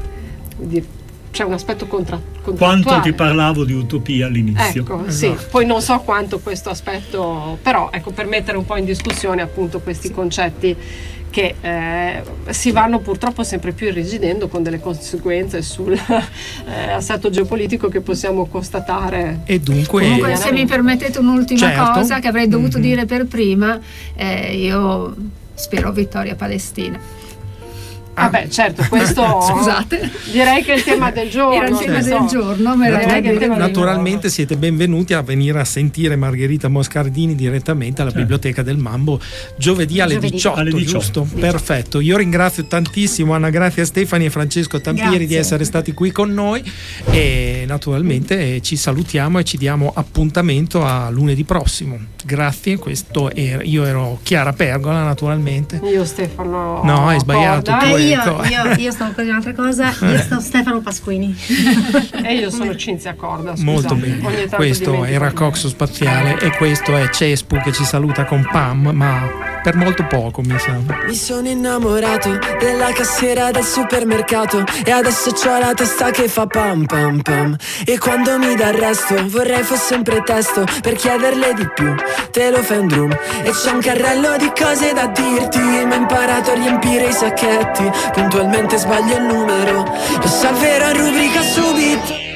c'è un aspetto contrattuale. Quanto ti parlavo di utopia all'inizio. Ecco, esatto. Sì, poi non so quanto questo aspetto, però ecco, per mettere un po' in discussione appunto questi concetti che si vanno purtroppo sempre più irrigidendo, con delle conseguenze sull'assetto geopolitico che possiamo constatare. E dunque comunque, se mi permettete un'ultima cosa che avrei dovuto dire per prima, io spero vittoria Palestina. Vabbè, certo, questo scusate, direi che è il tema del giorno. Era il tema del giorno, naturalmente siete benvenuti a venire a sentire Margherita Moscardini direttamente alla Biblioteca del Mambo giovedì alle 18, giusto? Perfetto. Io ringrazio tantissimo Anna Grazia Stefani e Francesco Tampieri di essere stati qui con noi, e naturalmente ci salutiamo e ci diamo appuntamento a lunedì prossimo. Grazie, io ero Chiara Pergola, naturalmente. Io Stefano. No, hai sbagliato. Io stavo per un'altra cosa, io sto Stefano Pasquini. E io sono Cinzia Corda. Molto bene. Questo era Coxo Spaziale e questo è Cespu che ci saluta con Pam, ma per molto poco mi sa. Mi sono innamorato della cassiera del supermercato e adesso c'ho la testa che fa pam pam pam. E quando mi dà il resto vorrei fosse un pretesto per chiederle di più. Te lo fai un drum e c'è un carrello di cose da dirti, ma ho imparato a riempire i sacchetti. Puntualmente sbaglio il numero, lo salverò in rubrica subito.